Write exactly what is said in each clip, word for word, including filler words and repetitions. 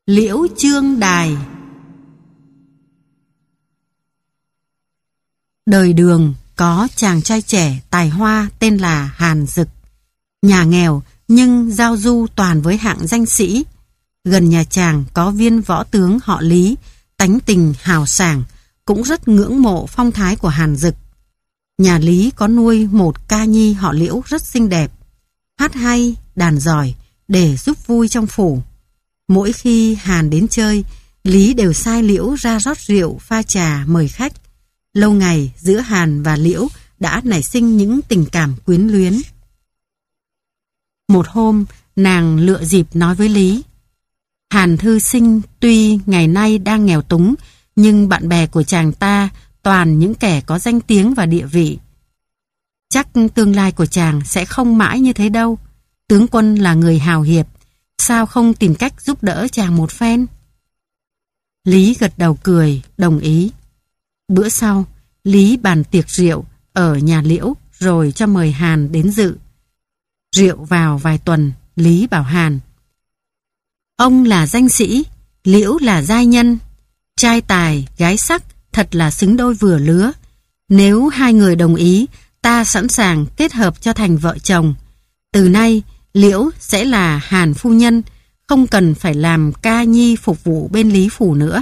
Liễu Chương Đài. Đời Đường có chàng trai trẻ tài hoa tên là Hàn Dực. Nhà nghèo nhưng giao du toàn với hạng danh sĩ. Gần nhà chàng có viên võ tướng họ Lý, tánh tình hào sảng, cũng rất ngưỡng mộ phong thái của Hàn Dực. Nhà Lý có nuôi một ca nhi họ Liễu rất xinh đẹp, hát hay, đàn giỏi để giúp vui trong phủ. Mỗi khi Hàn đến chơi, Lý đều sai Liễu ra rót rượu pha trà mời khách. Lâu ngày giữa Hàn và Liễu đã nảy sinh những tình cảm quyến luyến. Một hôm, nàng lựa dịp nói với Lý: Hàn thư sinh tuy ngày nay đang nghèo túng, nhưng bạn bè của chàng ta toàn những kẻ có danh tiếng và địa vị. Chắc tương lai của chàng sẽ không mãi như thế đâu. Tướng quân là người hào hiệp, sao không tìm cách giúp đỡ chàng một phen? Lý gật đầu cười, đồng ý. Bữa sau, Lý bàn tiệc rượu ở nhà Liễu rồi cho mời Hàn đến dự. Rượu vào vài tuần, Lý bảo Hàn: Ông là danh sĩ, Liễu là giai nhân. Trai tài, gái sắc, thật là xứng đôi vừa lứa. Nếu hai người đồng ý, ta sẵn sàng kết hợp cho thành vợ chồng. Từ nay, Liễu sẽ là Hàn phu nhân, không cần phải làm ca nhi phục vụ bên Lý phủ nữa.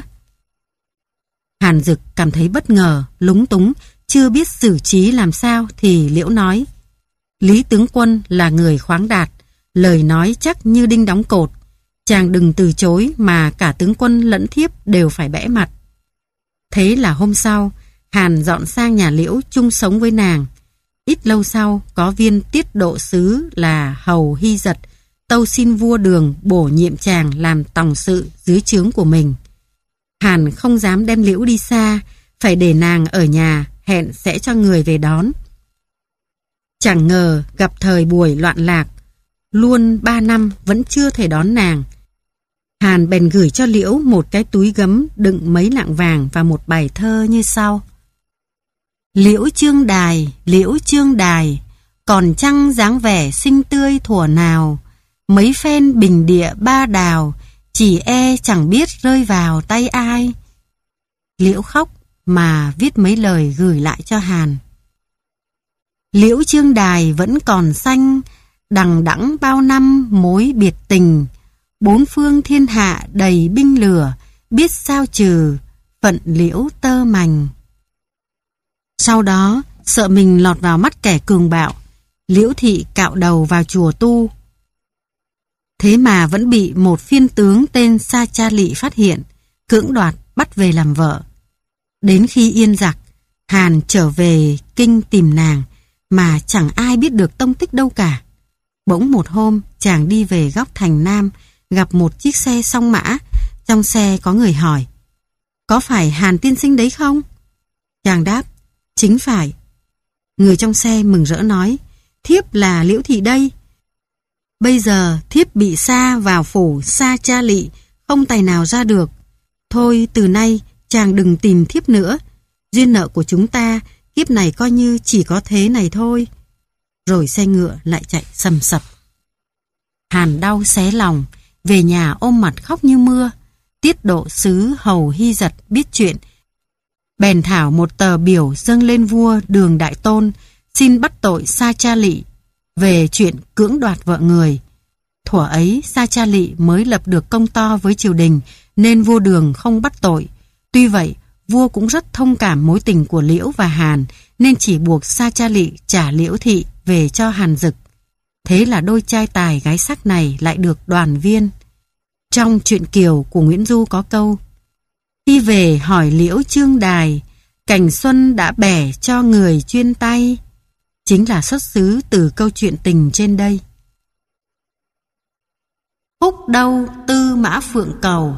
Hàn Dực cảm thấy bất ngờ, lúng túng, chưa biết xử trí làm sao thì Liễu nói: Lý tướng quân là người khoáng đạt, lời nói chắc như đinh đóng cột. Chàng đừng từ chối mà cả tướng quân lẫn thiếp đều phải bẽ mặt. Thế là hôm sau, Hàn dọn sang nhà Liễu chung sống với nàng. Ít lâu sau, có viên tiết độ sứ là Hầu Hy Giật tâu xin vua Đường bổ nhiệm chàng làm tòng sự dưới trướng của mình. Hàn không dám đem Liễu đi xa, phải để nàng ở nhà, hẹn sẽ cho người về đón. Chẳng ngờ gặp thời buổi loạn lạc, luôn ba năm vẫn chưa thể đón nàng. Hàn bèn gửi cho Liễu một cái túi gấm đựng mấy lạng vàng và một bài thơ như sau: Liễu Chương Đài, Liễu Chương Đài, còn chăng dáng vẻ xinh tươi thuở nào. Mấy phen bình địa ba đào, chỉ e chẳng biết rơi vào tay ai. Liễu khóc mà viết mấy lời gửi lại cho Hàn. Liễu Chương Đài vẫn còn xanh, đằng đẵng bao năm mối biệt tình. Bốn phương thiên hạ đầy binh lửa, biết sao trừ phận Liễu tơ mành. Sau đó, sợ mình lọt vào mắt kẻ cường bạo, Liễu thị cạo đầu vào chùa tu. Thế mà vẫn bị một phiên tướng tên Sa Cha Lị phát hiện, cưỡng đoạt bắt về làm vợ. Đến khi yên giặc, Hàn trở về kinh tìm nàng, mà chẳng ai biết được tông tích đâu cả. Bỗng một hôm, chàng đi về góc thành Nam, gặp một chiếc xe song mã. Trong xe có người hỏi: Có phải Hàn tiên sinh đấy không? Chàng đáp: Chính phải. Người trong xe mừng rỡ nói: Thiếp là Liễu thị đây. Bây giờ thiếp bị sa vào phủ Sa Cha Lị, không tài nào ra được. Thôi từ nay chàng đừng tìm thiếp nữa. Duyên nợ của chúng ta kiếp này coi như chỉ có thế này thôi. Rồi xe ngựa lại chạy sầm sập. Hàn đau xé lòng, về nhà ôm mặt khóc như mưa. Tiết độ sứ Hầu Hy Giật biết chuyện, bèn thảo một tờ biểu dâng lên vua Đường Đại Tôn, xin bắt tội Sa Cha Lị về chuyện cưỡng đoạt vợ người. Thuở ấy Sa Cha Lị mới lập được công to với triều đình, nên vua Đường không bắt tội. Tuy vậy, vua cũng rất thông cảm mối tình của Liễu và Hàn, nên chỉ buộc Sa Cha Lị trả Liễu thị về cho Hàn Dực. Thế là đôi trai tài gái sắc này lại được đoàn viên. Trong truyện Kiều của Nguyễn Du có câu: Khi về hỏi Liễu Chương Đài, cảnh xuân đã bẻ cho người chuyên tay. Chính là xuất xứ từ câu chuyện tình trên đây. Húc đâu Tư Mã Phượng Cầu.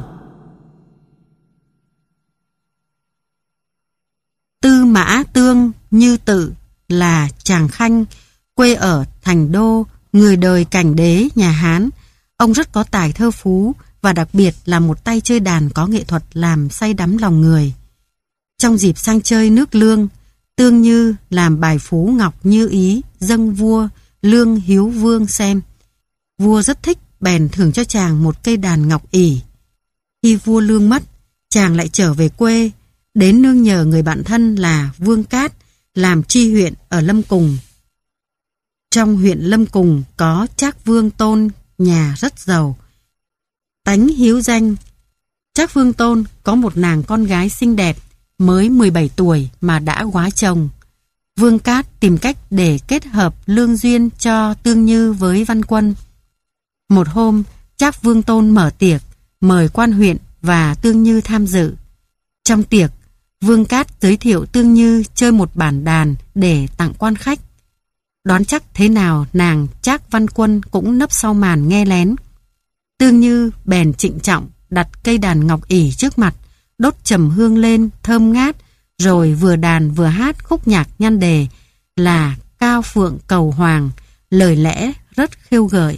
Tư Mã Tương Như Tự là chàng khanh, quê ở Thành Đô, người đời cảnh đế nhà Hán. Ông rất có tài thơ phú và đặc biệt là một tay chơi đàn có nghệ thuật làm say đắm lòng người. Trong dịp sang chơi nước Lương, Tương Như làm bài phú ngọc như ý dâng vua Lương Hiếu Vương xem. Vua rất thích, bèn thưởng cho chàng một cây đàn ngọc ỷ. Khi vua Lương mất, chàng lại trở về quê, đến nương nhờ người bạn thân là Vương Cát làm tri huyện ở Lâm Cùng. Trong huyện Lâm Cùng có Trác Vương Tôn, nhà rất giàu, tánh hiếu danh. Trác Vương Tôn có một nàng con gái xinh đẹp, mới mười bảy tuổi mà đã góa chồng. Vương Cát tìm cách để kết hợp lương duyên cho Tương Như với Văn Quân. Một hôm, Trác Vương Tôn mở tiệc, mời quan huyện và Tương Như tham dự. Trong tiệc, Vương Cát giới thiệu Tương Như chơi một bản đàn để tặng quan khách. Đoán chắc thế nào nàng Trác Văn Quân cũng nấp sau màn nghe lén. Tương Như bèn trịnh trọng đặt cây đàn ngọc ỷ trước mặt, đốt trầm hương lên thơm ngát, rồi vừa đàn vừa hát khúc nhạc nhan đề là Cao Phượng Cầu Hoàng, lời lẽ rất khiêu gợi.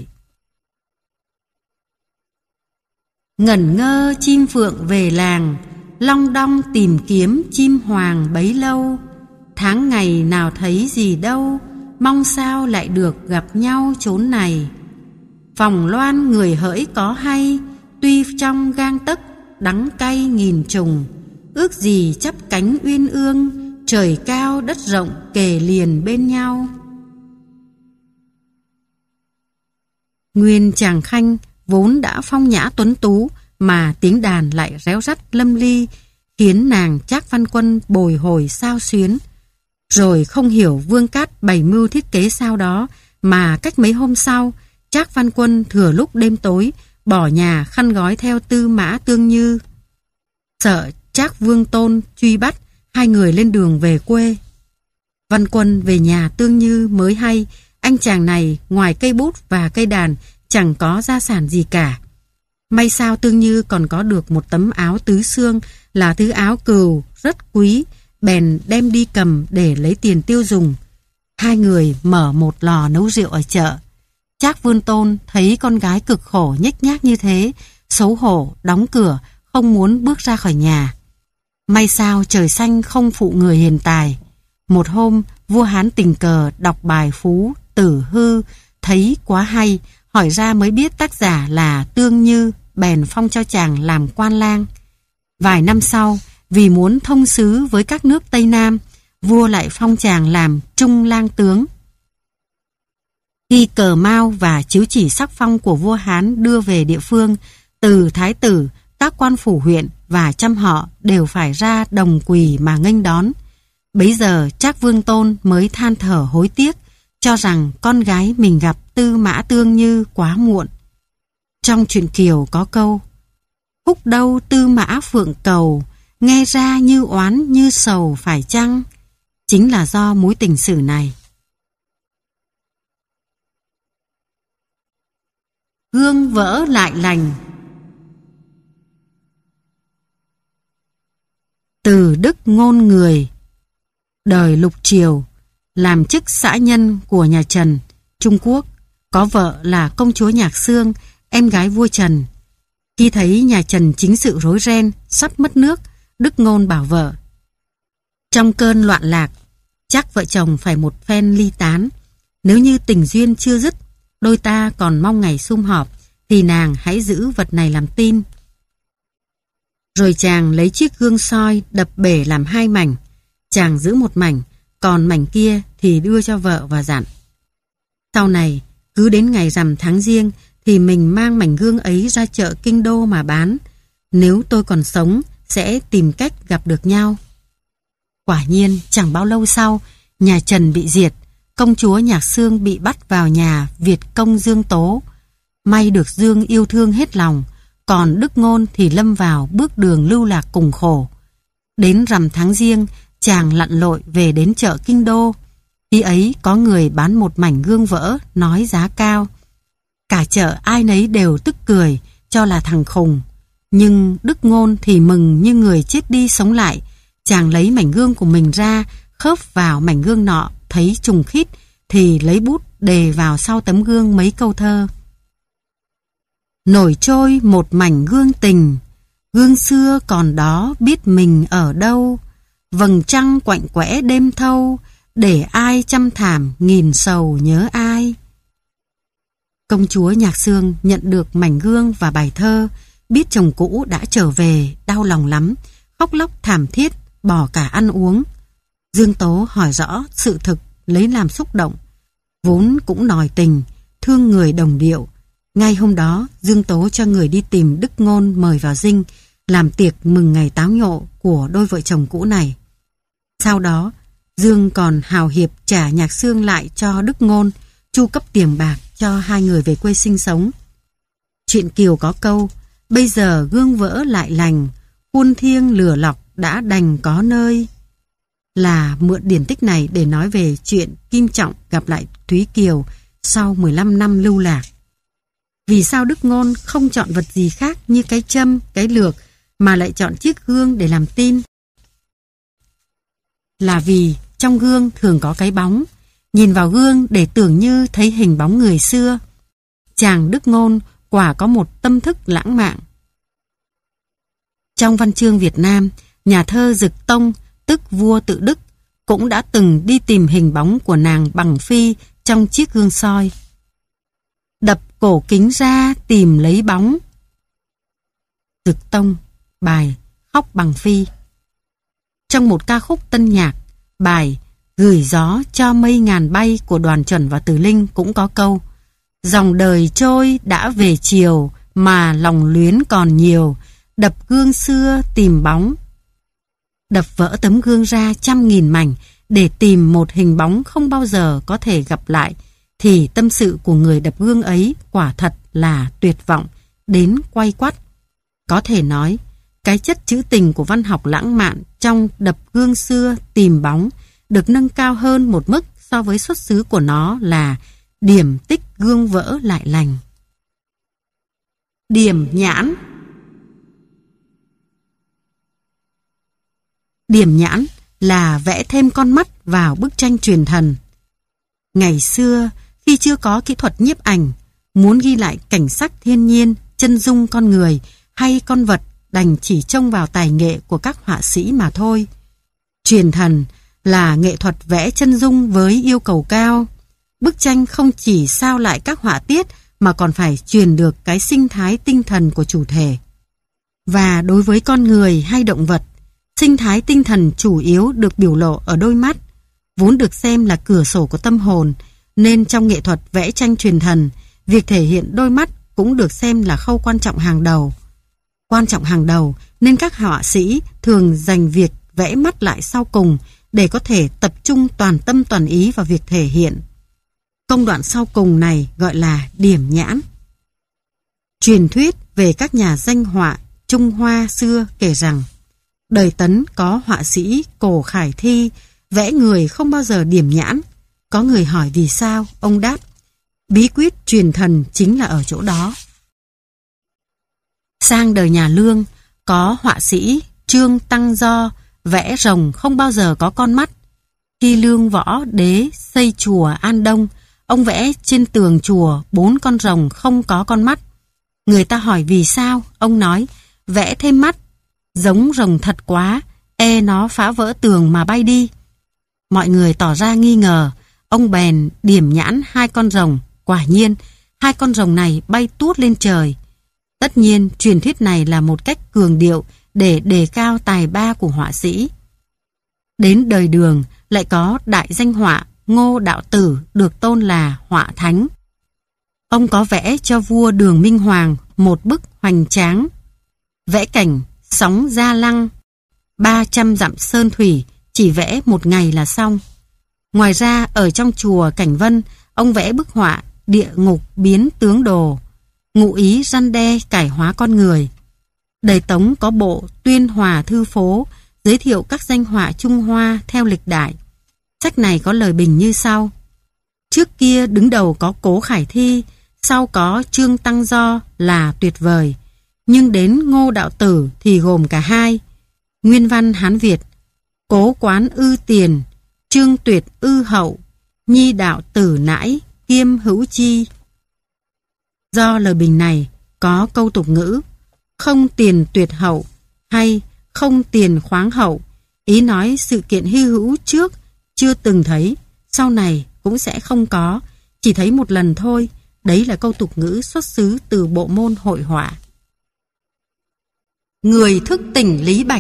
Ngẩn ngơ chim phượng về làng, long đong tìm kiếm chim hoàng bấy lâu. Tháng ngày nào thấy gì đâu, mong sao lại được gặp nhau chốn này. Phòng loan người hỡi có hay, tuy trong gang tấc đắng cay nghìn trùng. Ước gì chắp cánh uyên ương, trời cao đất rộng kề liền bên nhau. Nguyên chàng Khanh vốn đã phong nhã tuấn tú, mà tiếng đàn lại réo rắt lâm ly, khiến nàng Trác Văn Quân bồi hồi xao xuyến. Rồi không hiểu Vương Cát bày mưu thiết kế sao đó, mà cách mấy hôm sau, Trác Văn Quân thừa lúc đêm tối bỏ nhà khăn gói theo Tư Mã Tương Như. Sợ Trác Vương Tôn truy bắt, hai người lên đường về quê. Văn Quân về nhà Tương Như mới hay, anh chàng này ngoài cây bút và cây đàn chẳng có gia sản gì cả. May sao Tương Như còn có được một tấm áo tứ xương, là thứ áo cừu rất quý, bèn đem đi cầm để lấy tiền tiêu dùng. Hai người mở một lò nấu rượu ở chợ. Trác Vương Tôn thấy con gái cực khổ nhếch nhác như thế, xấu hổ đóng cửa, không muốn bước ra khỏi nhà. May sao trời xanh không phụ người hiền tài. Một hôm, vua Hán tình cờ đọc bài Phú Tử Hư, thấy quá hay, hỏi ra mới biết tác giả là Tương Như, bèn phong cho chàng làm quan lang. Vài năm sau, vì muốn thông xứ với các nước Tây Nam, vua lại phong chàng làm trung lang tướng. Khi cờ mao và chiếu chỉ sắc phong của vua Hán đưa về địa phương, từ thái tử, các quan phủ huyện và trăm họ đều phải ra đồng quỳ mà nghênh đón. Bấy giờ Trác Vương Tôn mới than thở hối tiếc, cho rằng con gái mình gặp Tư Mã Tương Như quá muộn. Trong truyện Kiều có câu: khúc đâu Tư Mã Phượng Cầu, nghe ra như oán như sầu phải chăng? Chính là do mối tình sử này. Gương vỡ lại lành. Từ đức ngôn người. Đời Lục Triều, làm chức xã nhân của nhà Trần, Trung Quốc, có vợ là công chúa Nhạc Xương, em gái vua Trần. Khi thấy nhà Trần chính sự rối ren, sắp mất nước, Đức Ngôn bảo vợ: trong cơn loạn lạc, chắc vợ chồng phải một phen ly tán. Nếu như tình duyên chưa dứt, đôi ta còn mong ngày sum họp, thì nàng hãy giữ vật này làm tin. Rồi chàng lấy chiếc gương soi đập bể làm hai mảnh. Chàng giữ một mảnh, còn mảnh kia thì đưa cho vợ và dặn: sau này, cứ đến ngày rằm tháng Giêng thì mình mang mảnh gương ấy ra chợ Kinh Đô mà bán. Nếu tôi còn sống, sẽ tìm cách gặp được nhau. Quả nhiên, chẳng bao lâu sau, nhà Trần bị diệt, công chúa Nhạc Xương bị bắt vào nhà Việt công Dương Tố. May được Dương yêu thương hết lòng, còn Đức Ngôn thì lâm vào bước đường lưu lạc cùng khổ. Đến rằm tháng Giêng, chàng lặn lội về đến chợ Kinh Đô. Khi ấy có người bán một mảnh gương vỡ, nói giá cao. Cả chợ ai nấy đều tức cười, cho là thằng khùng. Nhưng Đức Ngôn thì mừng như người chết đi sống lại. Chàng lấy mảnh gương của mình ra, khớp vào mảnh gương nọ, thấy trùng khít, thì lấy bút đề vào sau tấm gương mấy câu thơ. Nổi trôi một mảnh gương tình, gương xưa còn đó biết mình ở đâu. Vầng trăng quạnh quẽ đêm thâu, để ai chăm thảm nghìn sầu nhớ ai. Công chúa Nhạc Xương nhận được mảnh gương và bài thơ, biết chồng cũ đã trở về, đau lòng lắm, khóc lóc thảm thiết, bỏ cả ăn uống. Dương Tố hỏi rõ sự thực lấy làm xúc động, vốn cũng nòi tình, thương người đồng điệu. Ngay hôm đó, Dương Tố cho người đi tìm Đức Ngôn mời vào dinh, làm tiệc mừng ngày táo nhộ của đôi vợ chồng cũ này. Sau đó, Dương còn hào hiệp trả Nhạc Xương lại cho Đức Ngôn, chu cấp tiền bạc cho hai người về quê sinh sống. Chuyện Kiều có câu, bây giờ gương vỡ lại lành, khuôn thiêng lửa lọc đã đành có nơi, là mượn điển tích này để nói về chuyện Kim Trọng gặp lại Thúy Kiều sau mười lăm năm lưu lạc. Vì sao Đức Ngôn không chọn vật gì khác như cái châm, cái lược, mà lại chọn chiếc gương để làm tin? Là vì trong gương thường có cái bóng, nhìn vào gương để tưởng như thấy hình bóng người xưa. Chàng Đức Ngôn quả có một tâm thức lãng mạn. Trong văn chương Việt Nam, nhà thơ Dực Tông, tức vua tự Đức, cũng đã từng đi tìm hình bóng của nàng Bằng Phi trong chiếc gương soi. Đập cổ kính ra tìm lấy bóng. Dực Tông, bài Khóc Bằng Phi. Trong một ca khúc tân nhạc, bài Gửi gió cho mây ngàn bay của Đoàn Chuẩn và Từ Linh cũng có câu: dòng đời trôi đã về chiều mà lòng luyến còn nhiều, đập gương xưa tìm bóng. Đập vỡ tấm gương ra trăm nghìn mảnh để tìm một hình bóng không bao giờ có thể gặp lại, thì tâm sự của người đập gương ấy quả thật là tuyệt vọng đến quay quắt. Có thể nói, cái chất trữ tình của văn học lãng mạn trong đập gương xưa tìm bóng được nâng cao hơn một mức so với xuất xứ của nó là điểm tích gương vỡ lại lành. Điểm nhãn. Điểm nhãn là vẽ thêm con mắt vào bức tranh truyền thần. Ngày xưa, khi chưa có kỹ thuật nhiếp ảnh, muốn ghi lại cảnh sắc thiên nhiên, chân dung con người hay con vật đành chỉ trông vào tài nghệ của các họa sĩ mà thôi. Truyền thần là nghệ thuật vẽ chân dung với yêu cầu cao. Bức tranh không chỉ sao lại các họa tiết mà còn phải truyền được cái sinh thái tinh thần của chủ thể. Và đối với con người hay động vật, sinh thái tinh thần chủ yếu được biểu lộ ở đôi mắt, vốn được xem là cửa sổ của tâm hồn, nên trong nghệ thuật vẽ tranh truyền thần, việc thể hiện đôi mắt cũng được xem là khâu quan trọng hàng đầu. Quan trọng hàng đầu nên các họa sĩ thường dành việc vẽ mắt lại sau cùng để có thể tập trung toàn tâm toàn ý vào việc thể hiện. Công đoạn sau cùng này gọi là điểm nhãn. Truyền thuyết về các nhà danh họa Trung Hoa xưa kể rằng đời Tấn có họa sĩ Cổ Khải Thi vẽ người không bao giờ điểm nhãn. Có người hỏi vì sao, ông đáp: bí quyết truyền thần chính là ở chỗ đó. Sang đời nhà Lương, có họa sĩ Trương Tăng Do vẽ rồng không bao giờ có con mắt. Khi Lương Võ Đế xây chùa An Đông, ông vẽ trên tường chùa bốn con rồng không có con mắt. Người ta hỏi vì sao, ông nói: vẽ thêm mắt, giống rồng thật quá, e nó phá vỡ tường mà bay đi. Mọi người tỏ ra nghi ngờ, ông bèn điểm nhãn hai con rồng. Quả nhiên, hai con rồng này bay tuốt lên trời. Tất nhiên, truyền thuyết này là một cách cường điệu để đề cao tài ba của họa sĩ. Đến đời Đường, lại có đại danh họa Ngô Đạo Tử được tôn là họa thánh. Ông có vẽ cho vua Đường Minh Hoàng một bức hoành tráng, vẽ cảnh sóng Gia Lăng, ba trăm dặm sơn thủy, chỉ vẽ một ngày là xong. Ngoài ra, ở trong chùa Cảnh Vân, ông vẽ bức họa Địa ngục biến tướng đồ, ngụ ý răn đe cải hóa con người. Đời Tống có bộ Tuyên Hòa Thư Phố giới thiệu các danh họa Trung Hoa theo lịch đại. Sách này có lời bình như sau: trước kia đứng đầu có Cố Khải Thi, sau có Trương Tăng Do là tuyệt vời, nhưng đến Ngô Đạo Tử thì gồm cả hai. Nguyên văn Hán Việt: Cố Quán ư tiền, Trương Tuyệt ư hậu, Nhi Đạo Tử nãi, kiêm hữu chi. Do lời bình này có câu tục ngữ không tiền tuyệt hậu hay không tiền khoáng hậu, ý nói sự kiện hy hữu trước chưa từng thấy, sau này cũng sẽ không có, chỉ thấy một lần thôi. Đấy là câu tục ngữ xuất xứ từ bộ môn hội họa. người thức tỉnh Lý Bạch.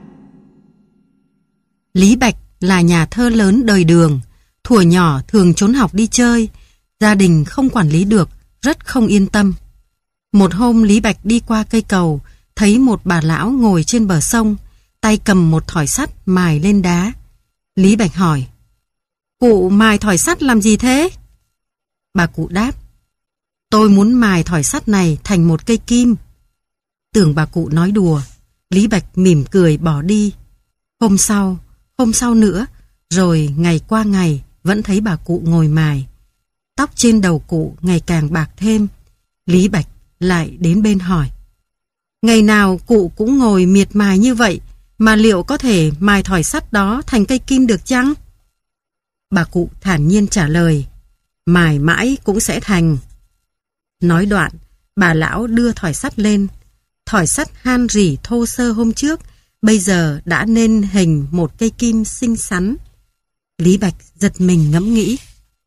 Lý Bạch là nhà thơ lớn đời Đường, thuở nhỏ thường trốn học đi chơi, gia đình không quản lý được, rất không yên tâm. Một hôm Lý Bạch đi qua cây cầu, thấy một bà lão ngồi trên bờ sông, tay cầm một thỏi sắt mài lên đá. Lý Bạch hỏi: "Cụ mài thỏi sắt làm gì thế?" Bà cụ đáp: "Tôi muốn mài thỏi sắt này thành một cây kim." Tưởng bà cụ nói đùa, Lý Bạch mỉm cười bỏ đi. Hôm sau, hôm sau nữa, rồi ngày qua ngày vẫn thấy bà cụ ngồi mài. Tóc trên đầu cụ ngày càng bạc thêm. Lý Bạch lại đến bên hỏi: "Ngày nào cụ cũng ngồi miệt mài như vậy, mà liệu có thể mài thỏi sắt đó thành cây kim được chăng?" Bà cụ thản nhiên trả lời: "Mài mãi cũng sẽ thành." Nói đoạn, bà lão đưa thỏi sắt lên. Thỏi sắt han rỉ thô sơ hôm trước, bây giờ đã nên hình một cây kim xinh xắn. Lý Bạch giật mình ngẫm nghĩ.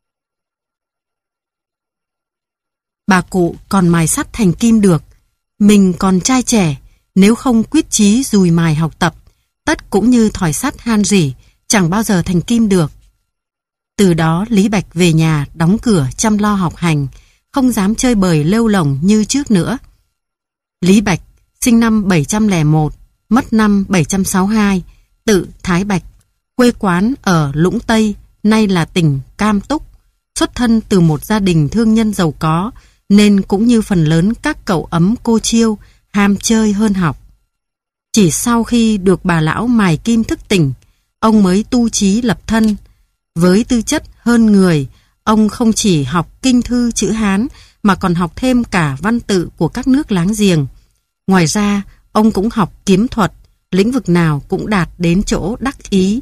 Bà cụ còn mài sắt thành kim được, mình còn trai trẻ, nếu không quyết chí dùi mài học tập, tất cũng như thỏi sắt han rỉ, chẳng bao giờ thành kim được. Từ đó Lý Bạch về nhà đóng cửa chăm lo học hành, không dám chơi bời lêu lổng như trước nữa. Lý Bạch sinh năm bảy trăm lẻ một, mất năm bảy trăm sáu mươi hai, tự Thái Bạch, quê quán ở Lũng Tây, nay là tỉnh Cam Túc. Xuất thân từ một gia đình thương nhân giàu có, nên cũng như phần lớn các cậu ấm cô chiêu, ham chơi hơn học. Chỉ sau khi được bà lão mài kim thức tỉnh, ông mới tu chí lập thân. Với tư chất hơn người, ông không chỉ học kinh thư chữ Hán, mà còn học thêm cả văn tự của các nước láng giềng. Ngoài ra, ông cũng học kiếm thuật, lĩnh vực nào cũng đạt đến chỗ đắc ý.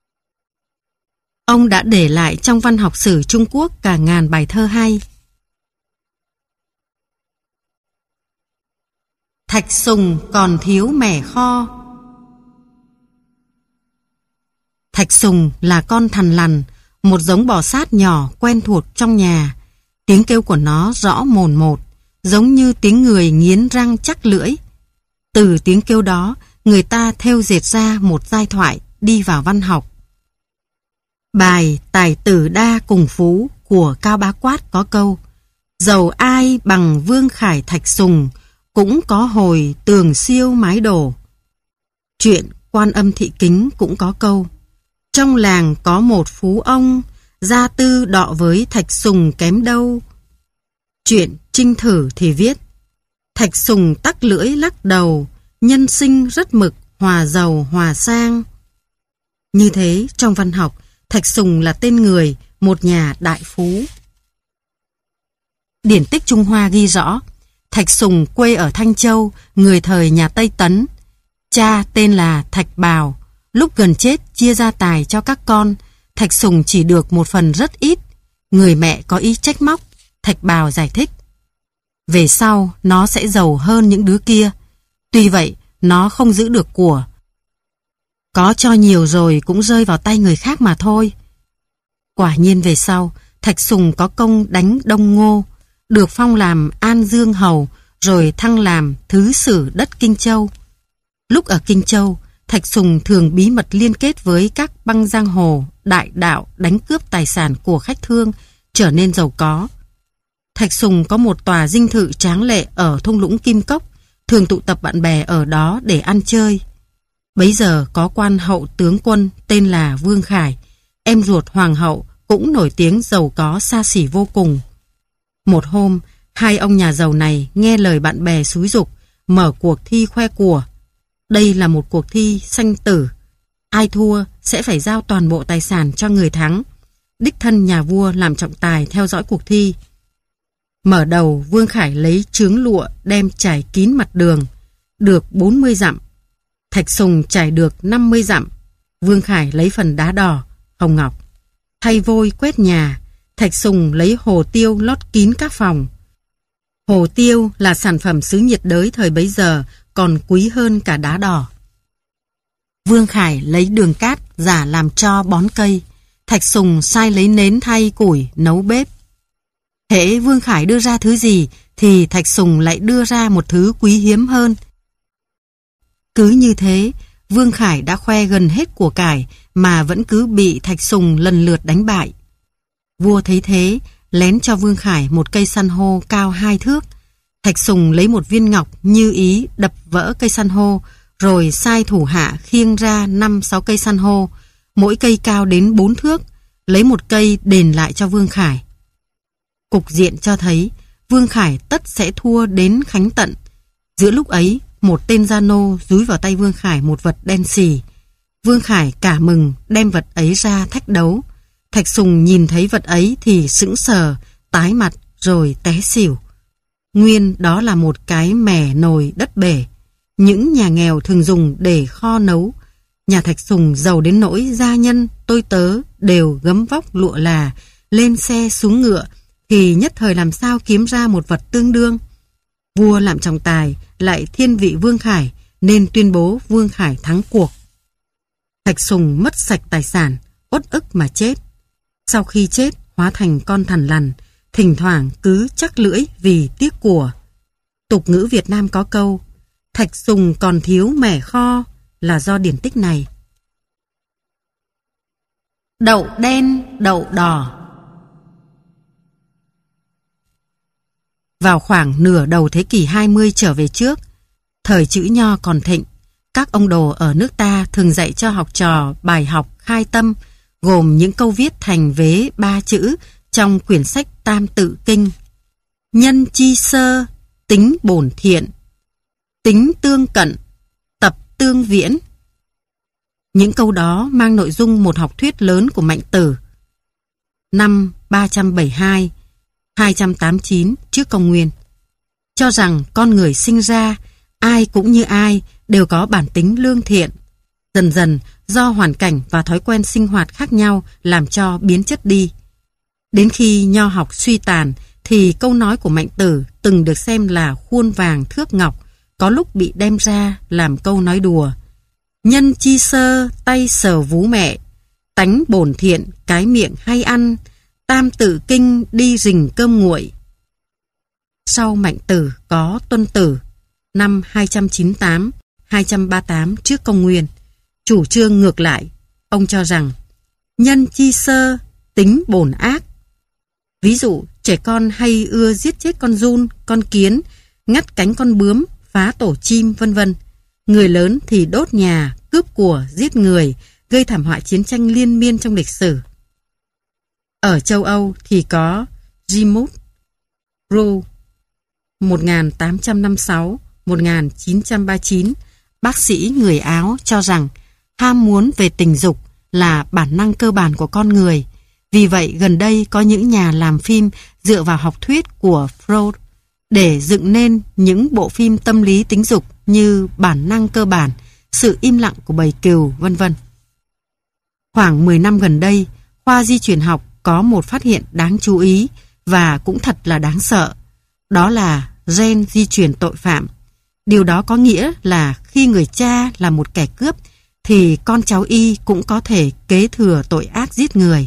Ông đã để lại trong văn học sử Trung Quốc cả ngàn bài thơ hay. Thạch sùng còn thiếu mẻ kho. Thạch sùng là con thằn lằn, một giống bò sát nhỏ quen thuộc trong nhà. Tiếng kêu của nó rõ mồn một, giống như tiếng người nghiến răng chắc lưỡi. Từ tiếng kêu đó, người ta thêu dệt ra một giai thoại đi vào văn học. Bài Tài tử đa cùng phú của Cao Bá Quát có câu: "Dầu ai bằng Vương Khải Thạch Sùng, cũng có hồi tường siêu mái đổ." Chuyện Quan Âm Thị Kính cũng có câu: "Trong làng có một phú ông, gia tư đọ với Thạch Sùng kém đâu." Chuyện Trinh Thử thì viết: "Thạch Sùng tắc lưỡi lắc đầu, nhân sinh rất mực, hòa giàu hòa sang." Như thế, trong văn học, Thạch Sùng là tên người, một nhà đại phú. Điển tích Trung Hoa ghi rõ, Thạch Sùng quê ở Thanh Châu, người thời nhà Tây Tấn. Cha tên là Thạch Bào, lúc gần chết chia gia tài cho các con, Thạch Sùng chỉ được một phần rất ít. Người mẹ có ý trách móc, Thạch Bào giải thích: "Về sau nó sẽ giàu hơn những đứa kia. Tuy vậy, nó không giữ được của. Có cho nhiều rồi cũng rơi vào tay người khác mà thôi." Quả nhiên về sau, Thạch Sùng có công đánh Đông Ngô, được phong làm An Dương Hầu, rồi thăng làm Thứ Sử đất Kinh Châu. Lúc ở Kinh Châu, Thạch Sùng thường bí mật liên kết với các băng giang hồ, đại đạo đánh cướp tài sản của khách thương, trở nên giàu có. Thạch Sùng có một tòa dinh thự tráng lệ ở thung lũng Kim Cốc, thường tụ tập bạn bè ở đó để ăn chơi. Bấy giờ có quan hậu tướng quân tên là Vương Khải, em ruột hoàng hậu, cũng nổi tiếng giàu có xa xỉ vô cùng. Một hôm, hai ông nhà giàu này nghe lời bạn bè xúi giục, mở cuộc thi khoe của. Đây là một cuộc thi sanh tử. Ai thua sẽ phải giao toàn bộ tài sản cho người thắng. Đích thân nhà vua làm trọng tài theo dõi cuộc thi. Mở đầu, Vương Khải lấy chướng lụa đem trải kín mặt đường, được bốn mươi dặm. Thạch Sùng trải được năm mươi dặm. Vương Khải lấy phần đá đỏ, hồng ngọc. Thay vôi quét nhà, Thạch Sùng lấy hồ tiêu lót kín các phòng. Hồ tiêu là sản phẩm xứ nhiệt đới thời bấy giờ, còn quý hơn cả đá đỏ. Vương Khải lấy đường cát giả làm tro bón cây. Thạch Sùng sai lấy nến thay củi nấu bếp. Hễ Vương Khải đưa ra thứ gì thì Thạch Sùng lại đưa ra một thứ quý hiếm hơn. Cứ như thế, Vương Khải đã khoe gần hết của cải mà vẫn cứ bị Thạch Sùng lần lượt đánh bại. Vua thấy thế, lén cho Vương Khải một cây san hô cao hai thước. Thạch Sùng lấy một viên ngọc như ý đập vỡ cây san hô, rồi sai thủ hạ khiêng ra năm sáu cây san hô, mỗi cây cao đến bốn thước, lấy một cây đền lại cho Vương Khải. Cục diện cho thấy Vương Khải tất sẽ thua đến khánh tận. Giữa lúc ấy, một tên gia nô dúi vào tay Vương Khải một vật đen xì. Vương Khải cả mừng đem vật ấy ra thách đấu. Thạch Sùng nhìn thấy vật ấy thì sững sờ, tái mặt rồi té xỉu. Nguyên đó là một cái mẻ nồi đất bể, những nhà nghèo thường dùng để kho nấu. Nhà Thạch Sùng giàu đến nỗi gia nhân, tôi tớ đều gấm vóc lụa là, lên xe xuống ngựa, thì nhất thời làm sao kiếm ra một vật tương đương. Vua làm trọng tài lại thiên vị Vương Khải, nên tuyên bố Vương Khải thắng cuộc. Thạch Sùng mất sạch tài sản, uất ức mà chết. Sau khi chết, hóa thành con thằn lằn, thỉnh thoảng cứ chắc lưỡi vì tiếc của. Tục ngữ Việt Nam có câu, Thạch Sùng còn thiếu mẻ kho, là do điển tích này. Đậu đen, đậu đỏ. Vào khoảng nửa đầu thế kỷ hai mươi trở về trước, thời chữ nho còn thịnh, các ông đồ ở nước ta thường dạy cho học trò bài học khai tâm, gồm những câu viết thành vế ba chữ trong quyển sách Tam Tự Kinh. Nhân chi sơ, tính bổn thiện, tính tương cận, tập tương viễn. Những câu đó mang nội dung một học thuyết lớn của Mạnh Tử. Năm ba trăm bảy mươi hai, hai trăm tám mươi chín trước công nguyên, cho rằng con người sinh ra, ai cũng như ai, đều có bản tính lương thiện. Dần dần, do hoàn cảnh và thói quen sinh hoạt khác nhau làm cho biến chất đi. Đến khi nho học suy tàn, thì câu nói của Mạnh Tử từng được xem là khuôn vàng thước ngọc, có lúc bị đem ra làm câu nói đùa. Nhân chi sơ, tay sờ vú mẹ, tánh bổn thiện, cái miệng hay ăn, Tam Tự Kinh đi rình cơm nguội. Sau Mạnh Tử có Tuân Tử, năm hai trăm chín mươi tám, hai trăm ba mươi tám trước công nguyên, chủ trương ngược lại. Ông cho rằng nhân chi sơ, tính bổn ác. Ví dụ, trẻ con hay ưa giết chết con giun, con kiến, ngắt cánh con bướm, phá tổ chim, vân vân. Người lớn thì đốt nhà, cướp của, giết người, gây thảm họa chiến tranh liên miên trong lịch sử. Ở châu Âu thì có Zygmunt Freud, một nghìn tám trăm năm mươi sáu đến một nghìn chín trăm ba mươi chín, bác sĩ người Áo cho rằng ham muốn về tình dục là bản năng cơ bản của con người. Vì vậy, gần đây có những nhà làm phim dựa vào học thuyết của Freud để dựng nên những bộ phim tâm lý tính dục như Bản năng cơ bản, Sự im lặng của bầy cừu, vân vân. Khoảng mười năm gần đây, khoa di truyền học có một phát hiện đáng chú ý và cũng thật là đáng sợ. Đó là gen di truyền tội phạm. Điều đó có nghĩa là khi người cha là một kẻ cướp thì con cháu y cũng có thể kế thừa tội ác giết người.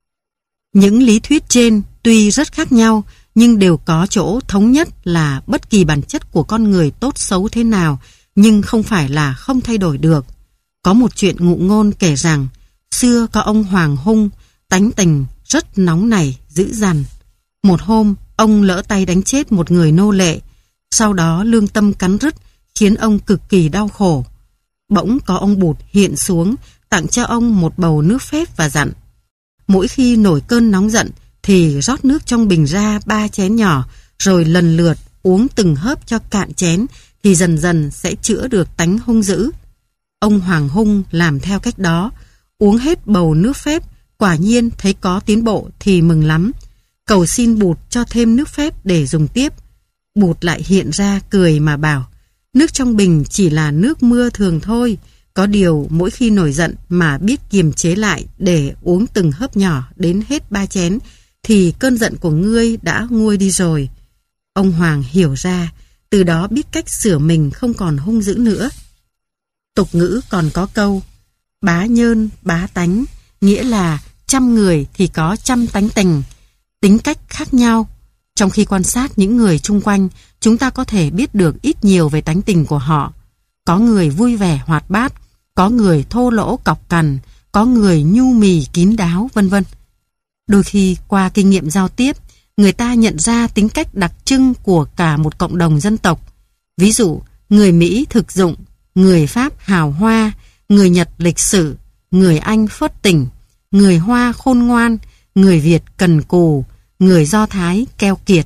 Những lý thuyết trên tuy rất khác nhau nhưng đều có chỗ thống nhất là bất kỳ bản chất của con người tốt xấu thế nào nhưng không phải là không thay đổi được. Có một chuyện ngụ ngôn kể rằng xưa có ông Hoàng Hung, tánh tình rất nóng nảy, dữ dằn. Một hôm, ông lỡ tay đánh chết một người nô lệ, sau đó lương tâm cắn rứt khiến ông cực kỳ đau khổ. Bỗng có ông Bụt hiện xuống, tặng cho ông một bầu nước phép và dặn: mỗi khi nổi cơn nóng giận thì rót nước trong bình ra ba chén nhỏ, rồi lần lượt uống từng hớp cho cạn chén, thì dần dần sẽ chữa được tánh hung dữ. Ông Hoàng Hung làm theo cách đó, uống hết bầu nước phép, quả nhiên thấy có tiến bộ thì mừng lắm, cầu xin Bụt cho thêm nước phép để dùng tiếp. Bụt lại hiện ra cười mà bảo: nước trong bình chỉ là nước mưa thường thôi, có điều mỗi khi nổi giận mà biết kiềm chế lại để uống từng hớp nhỏ đến hết ba chén thì cơn giận của ngươi đã nguôi đi rồi. Ông Hoàng hiểu ra, từ đó biết cách sửa mình không còn hung dữ nữa. Tục ngữ còn có câu bá nhơn bá tánh, nghĩa là trăm người thì có trăm tánh tình, tính cách khác nhau. Trong khi quan sát những người chung quanh, chúng ta có thể biết được ít nhiều về tánh tình của họ. có người vui vẻ hoạt bát, có người thô lỗ cọc cằn, có người nhu mì kín đáo, vân vân. Đôi khi qua kinh nghiệm giao tiếp, người ta nhận ra tính cách đặc trưng của cả một cộng đồng dân tộc. Ví dụ, người Mỹ thực dụng, người Pháp hào hoa, người Nhật lịch sự, người Anh phớt tình, người Hoa khôn ngoan, người Việt cần cù, người Do Thái keo kiệt.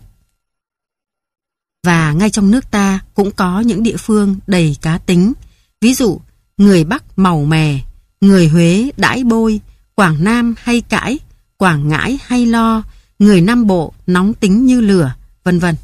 Và ngay trong nước ta cũng có những địa phương đầy cá tính. Ví dụ, người Bắc màu mè, người Huế đãi bôi, Quảng Nam hay cãi, Quảng Ngãi hay lo, người Nam Bộ nóng tính như lửa, vân vân.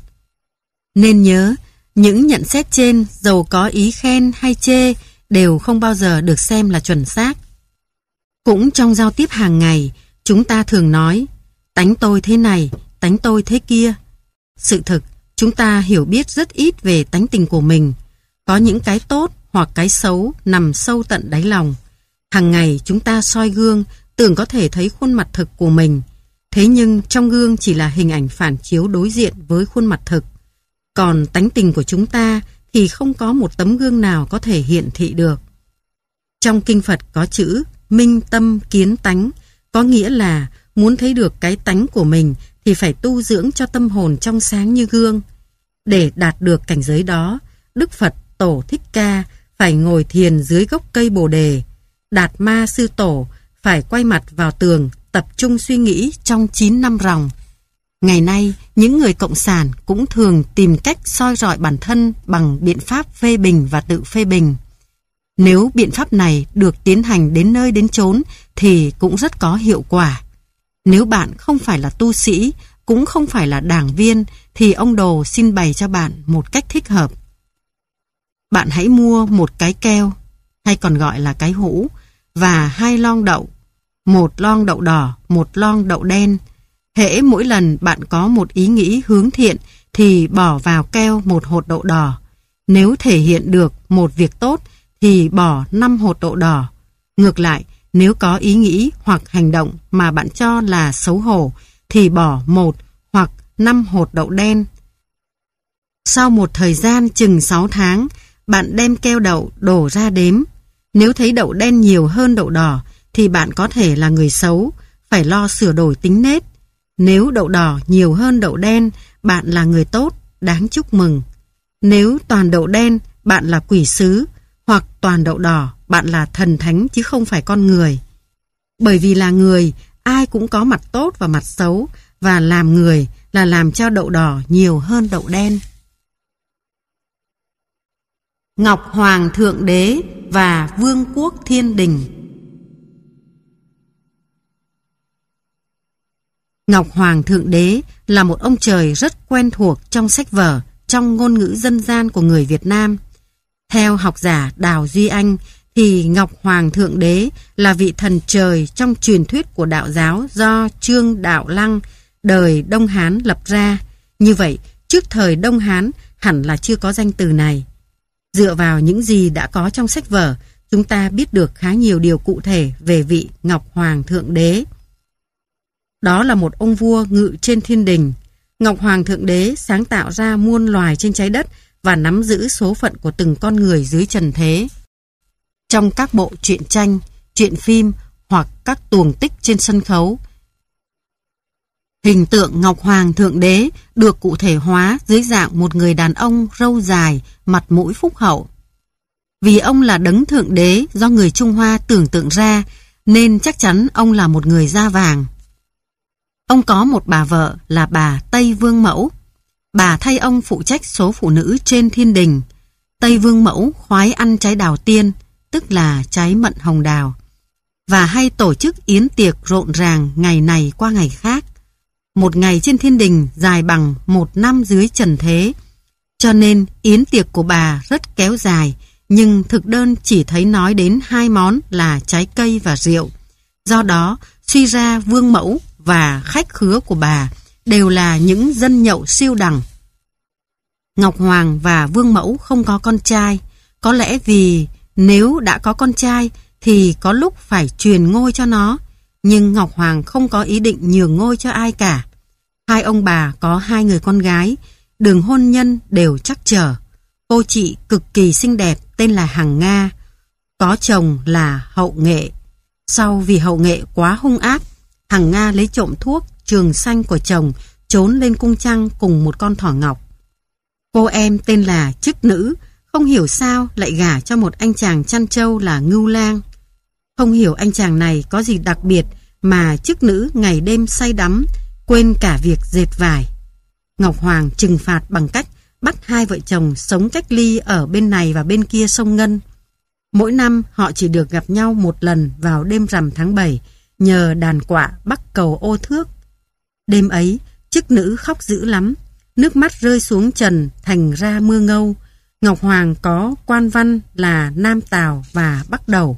Nên nhớ, những nhận xét trên dầu có ý khen hay chê đều không bao giờ được xem là chuẩn xác. Cũng trong giao tiếp hàng ngày, chúng ta thường nói, tánh tôi thế này, tánh tôi thế kia. Sự thực, chúng ta hiểu biết rất ít về tánh tình của mình. Có những cái tốt hoặc cái xấu nằm sâu tận đáy lòng. Hàng ngày chúng ta soi gương, tưởng có thể thấy khuôn mặt thực của mình. Thế nhưng trong gương chỉ là hình ảnh phản chiếu đối diện với khuôn mặt thực. Còn tánh tình của chúng ta thì không có một tấm gương nào có thể hiển thị được. Trong kinh Phật có chữ minh tâm kiến tánh, có nghĩa là muốn thấy được cái tánh của mình thì phải tu dưỡng cho tâm hồn trong sáng như gương. Để đạt được cảnh giới đó, Đức Phật Tổ Thích Ca phải ngồi thiền dưới gốc cây Bồ Đề. Đạt Ma Sư Tổ phải quay mặt vào tường, tập trung suy nghĩ trong chín năm ròng. Ngày nay, những người cộng sản cũng thường tìm cách soi rọi bản thân bằng biện pháp phê bình và tự phê bình. Nếu biện pháp này được tiến hành đến nơi đến chốn thì cũng rất có hiệu quả. Nếu bạn không phải là tu sĩ, cũng không phải là đảng viên, thì ông Đồ xin bày cho bạn một cách thích hợp. Bạn hãy mua một cái keo, hay còn gọi là cái hũ, và hai lon đậu, một lon đậu đỏ, một lon đậu đen. Hễ mỗi lần bạn có một ý nghĩ hướng thiện thì bỏ vào keo một hột đậu đỏ. Nếu thể hiện được một việc tốt thì bỏ năm hột đậu đỏ. Ngược lại, nếu có ý nghĩ hoặc hành động mà bạn cho là xấu hổ thì bỏ một hoặc năm hột đậu đen. Sau một thời gian chừng sáu tháng, bạn đem keo đậu đổ ra đếm. Nếu thấy đậu đen nhiều hơn đậu đỏ thì bạn có thể là người xấu, phải lo sửa đổi tính nết. Nếu đậu đỏ nhiều hơn đậu đen, bạn là người tốt, đáng chúc mừng. Nếu toàn đậu đen, bạn là quỷ sứ, hoặc toàn đậu đỏ, bạn là thần thánh chứ không phải con người. Bởi vì là người, ai cũng có mặt tốt và mặt xấu, và làm người là làm cho đậu đỏ nhiều hơn đậu đen. Ngọc Hoàng Thượng Đế và Vương quốc Thiên Đình. Ngọc Hoàng Thượng Đế là một ông trời rất quen thuộc trong sách vở, trong ngôn ngữ dân gian của người Việt Nam. Theo học giả Đào Duy Anh thì Ngọc Hoàng Thượng Đế là vị thần trời trong truyền thuyết của đạo giáo do Trương Đạo Lăng đời Đông Hán lập ra. Như vậy, trước thời Đông Hán hẳn là chưa có danh từ này. Dựa vào những gì đã có trong sách vở, chúng ta biết được khá nhiều điều cụ thể về vị Ngọc Hoàng Thượng Đế. Đó là một ông vua ngự trên thiên đình. Ngọc Hoàng Thượng Đế sáng tạo ra muôn loài trên trái đất và nắm giữ số phận của từng con người dưới trần thế. Trong các bộ truyện tranh, truyện phim hoặc các tuồng tích trên sân khấu, hình tượng Ngọc Hoàng Thượng Đế được cụ thể hóa dưới dạng một người đàn ông râu dài, mặt mũi phúc hậu. Vì ông là đấng Thượng Đế do người Trung Hoa tưởng tượng ra, nên chắc chắn ông là một người da vàng. Ông có một bà vợ là bà Tây Vương Mẫu. Bà thay ông phụ trách số phụ nữ trên thiên đình. Tây Vương Mẫu khoái ăn trái đào tiên, tức là trái mận hồng đào, và hay tổ chức yến tiệc rộn ràng ngày này qua ngày khác. Một ngày trên thiên đình dài bằng một năm dưới trần thế, cho nên yến tiệc của bà rất kéo dài, nhưng thực đơn chỉ thấy nói đến hai món là trái cây và rượu. Do đó, suy ra Vương Mẫu và khách khứa của bà đều là những dân nhậu siêu đẳng. Ngọc Hoàng và Vương Mẫu không có con trai, có lẽ vì nếu đã có con trai thì có lúc phải truyền ngôi cho nó, nhưng Ngọc Hoàng không có ý định nhường ngôi cho ai cả. Hai ông bà có hai người con gái, đường hôn nhân đều trắc trở. Cô chị cực kỳ xinh đẹp tên là Hằng Nga, có chồng là Hậu Nghệ. Sau vì Hậu Nghệ quá hung ác, Hằng Nga lấy trộm thuốc trường xanh của chồng, trốn lên cung trăng cùng một con thỏ ngọc. Cô em tên là Chức Nữ, không hiểu sao lại gả cho một anh chàng chăn trâu là Ngưu Lang. Không hiểu anh chàng này có gì đặc biệt mà Chức Nữ ngày đêm say đắm, quên cả việc dệt vải. Ngọc Hoàng trừng phạt bằng cách bắt hai vợ chồng sống cách ly ở bên này và bên kia sông Ngân. Mỗi năm họ chỉ được gặp nhau một lần vào đêm rằm tháng bảy nhờ đàn quạ bắc cầu ô thước. Đêm ấy, Chức Nữ khóc dữ lắm, nước mắt rơi xuống trần thành ra mưa ngâu. Ngọc Hoàng có quan văn là Nam Tào và Bắc Đầu.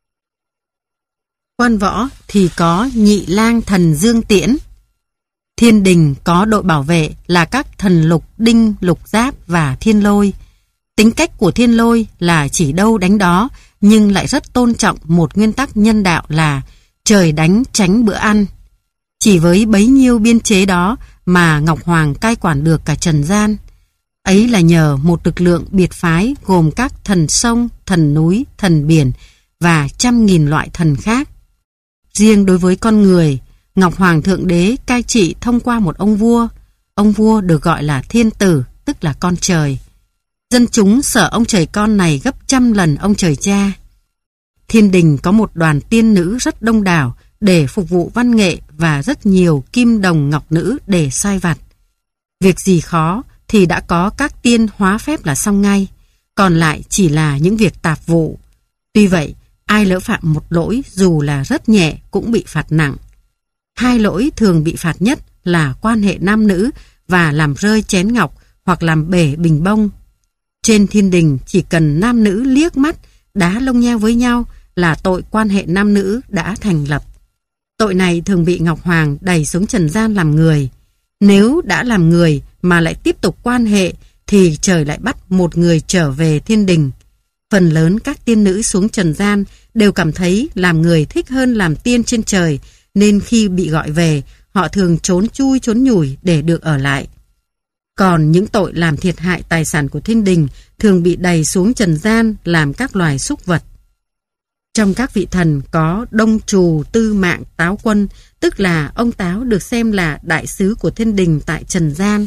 Quan võ thì có Nhị Lang thần Dương Tiễn. Thiên đình có đội bảo vệ là các thần Lục, Đinh, Lục Giáp và Thiên Lôi. Tính cách của Thiên Lôi là chỉ đâu đánh đó, nhưng lại rất tôn trọng một nguyên tắc nhân đạo là trời đánh tránh bữa ăn. Chỉ với bấy nhiêu biên chế đó mà Ngọc Hoàng cai quản được cả trần gian. Ấy là nhờ một lực lượng biệt phái gồm các thần sông, thần núi, thần biển và trăm nghìn loại thần khác. Riêng đối với con người, Ngọc Hoàng Thượng Đế cai trị thông qua một ông vua. Ông vua được gọi là Thiên Tử, tức là con trời. Dân chúng sợ ông trời con này gấp trăm lần ông trời cha. Thiên đình có một đoàn tiên nữ rất đông đảo để phục vụ văn nghệ và rất nhiều kim đồng ngọc nữ để sai vặt. Việc gì khó thì đã có các tiên hóa phép là xong ngay, còn lại chỉ là những việc tạp vụ. Tuy vậy, ai lỡ phạm một lỗi dù là rất nhẹ cũng bị phạt nặng. Hai lỗi thường bị phạt nhất là quan hệ nam nữ và làm rơi chén ngọc hoặc làm bể bình bông. Trên thiên đình chỉ cần nam nữ liếc mắt, đá lông nheo với nhau là tội quan hệ nam nữ đã thành lập. Tội này thường bị Ngọc Hoàng đẩy xuống trần gian làm người. Nếu đã làm người mà lại tiếp tục quan hệ thì trời lại bắt một người trở về thiên đình. Phần lớn các tiên nữ xuống trần gian đều cảm thấy làm người thích hơn làm tiên trên trời, nên khi bị gọi về, họ thường trốn chui trốn nhủi để được ở lại. Còn những tội làm thiệt hại tài sản của thiên đình thường bị đày xuống trần gian làm các loài súc vật. Trong các vị thần có Đông Trù, Tư Mạng, Táo Quân, tức là ông Táo được xem là đại sứ của thiên đình tại trần gian.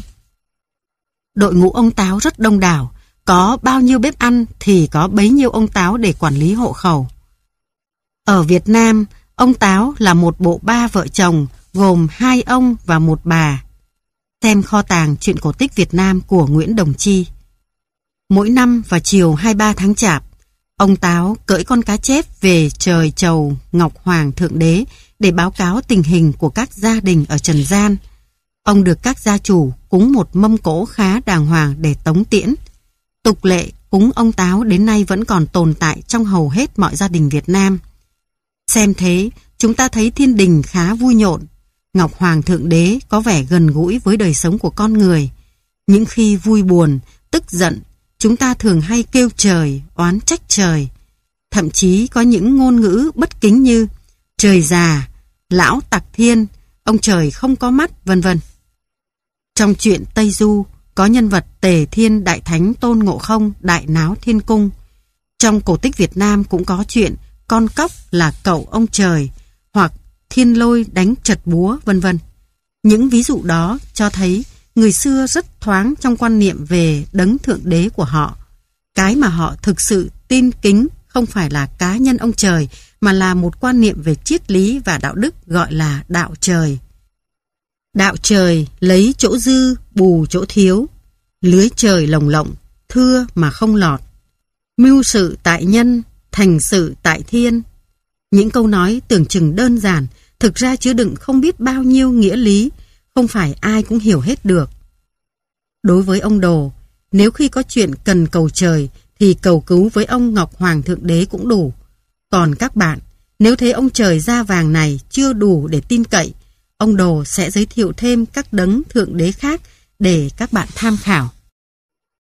Đội ngũ ông Táo rất đông đảo, có bao nhiêu bếp ăn thì có bấy nhiêu ông Táo để quản lý hộ khẩu. Ở Việt Nam, ông Táo là một bộ ba vợ chồng gồm hai ông và một bà. Xem kho tàng truyện cổ tích Việt Nam của Nguyễn Đồng Chi. Mỗi năm vào chiều hai mươi ba tháng Chạp, ông Táo cưỡi con cá chép về trời chầu Ngọc Hoàng Thượng Đế để báo cáo tình hình của các gia đình ở trần gian. Ông được các gia chủ cúng một mâm cỗ khá đàng hoàng để tống tiễn. Tục lệ cúng ông Táo đến nay vẫn còn tồn tại trong hầu hết mọi gia đình Việt Nam. Xem thế, chúng ta thấy thiên đình khá vui nhộn. Ngọc Hoàng Thượng Đế có vẻ gần gũi với đời sống của con người. Những khi vui buồn, tức giận, chúng ta thường hay kêu trời, oán trách trời. Thậm chí có những ngôn ngữ bất kính như trời già, lão tặc thiên, ông trời không có mắt, vân vân. Trong truyện Tây Du có nhân vật Tề Thiên Đại Thánh Tôn Ngộ Không đại náo thiên cung. Trong cổ tích Việt Nam cũng có chuyện con cóc là cậu ông trời, hoặc Thiên Lôi đánh trật búa, vân vân. Những ví dụ đó cho thấy người xưa rất thoáng trong quan niệm về đấng thượng đế của họ. Cái mà họ thực sự tin kính không phải là cá nhân ông trời, mà là một quan niệm về triết lý và đạo đức gọi là đạo trời. Đạo trời lấy chỗ dư bù chỗ thiếu, lưới trời lồng lộng, thưa mà không lọt. Mưu sự tại nhân, thành sự tại thiên. Những câu nói tưởng chừng đơn giản, thực ra chứa đựng không biết bao nhiêu nghĩa lý, không phải ai cũng hiểu hết được. Đối với ông Đồ, nếu khi có chuyện cần cầu trời thì cầu cứu với ông Ngọc Hoàng Thượng Đế cũng đủ. Còn các bạn, nếu thấy ông trời da vàng này chưa đủ để tin cậy, ông Đồ sẽ giới thiệu thêm các đấng thượng đế khác để các bạn tham khảo.